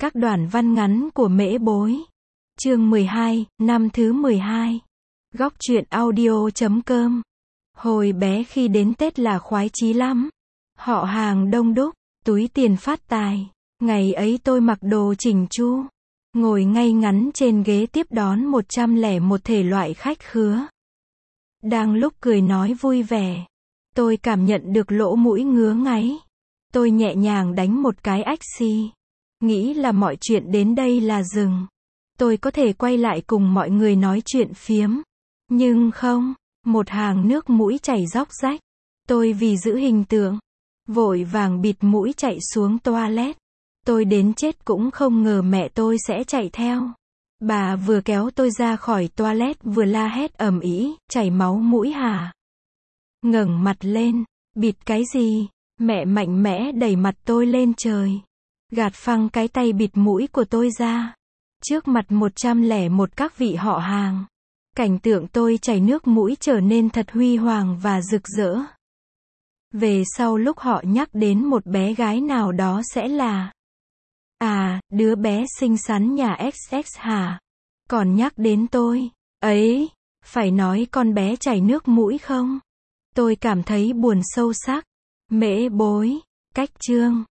Các đoạn văn ngắn của Mễ Bối. Chương 12, năm thứ 12. Góc truyện audio.com. Hồi bé khi đến Tết là khoái chí lắm. Họ hàng đông đúc, túi tiền phát tài. Ngày ấy tôi mặc đồ chỉnh chu, ngồi ngay ngắn trên ghế tiếp đón 101 thể loại khách khứa. Đang lúc cười nói vui vẻ, tôi cảm nhận được lỗ mũi ngứa ngáy. Tôi nhẹ nhàng đánh một cái ách xì. Nghĩ là mọi chuyện đến đây là dừng. Tôi có thể quay lại cùng mọi người nói chuyện phiếm. Nhưng không, một hàng nước mũi chảy róc rách. Tôi vì giữ hình tượng, vội vàng bịt mũi chạy xuống toilet. Tôi đến chết cũng không ngờ mẹ tôi sẽ chạy theo. Bà vừa kéo tôi ra khỏi toilet vừa la hét ầm ĩ, chảy máu mũi hả? Ngẩng mặt lên, bịt cái gì? Mẹ mạnh mẽ đẩy mặt tôi lên trời, gạt phăng cái tay bịt mũi của tôi ra. Trước mặt 101 các vị họ hàng, cảnh tượng tôi chảy nước mũi trở nên thật huy hoàng và rực rỡ. Về sau lúc họ nhắc đến một bé gái nào đó sẽ là đứa bé xinh xắn nhà XX hả? Còn nhắc đến tôi, ấy, phải nói con bé chảy nước mũi không? Tôi cảm thấy buồn sâu sắc. Mễ Bối, cách chương.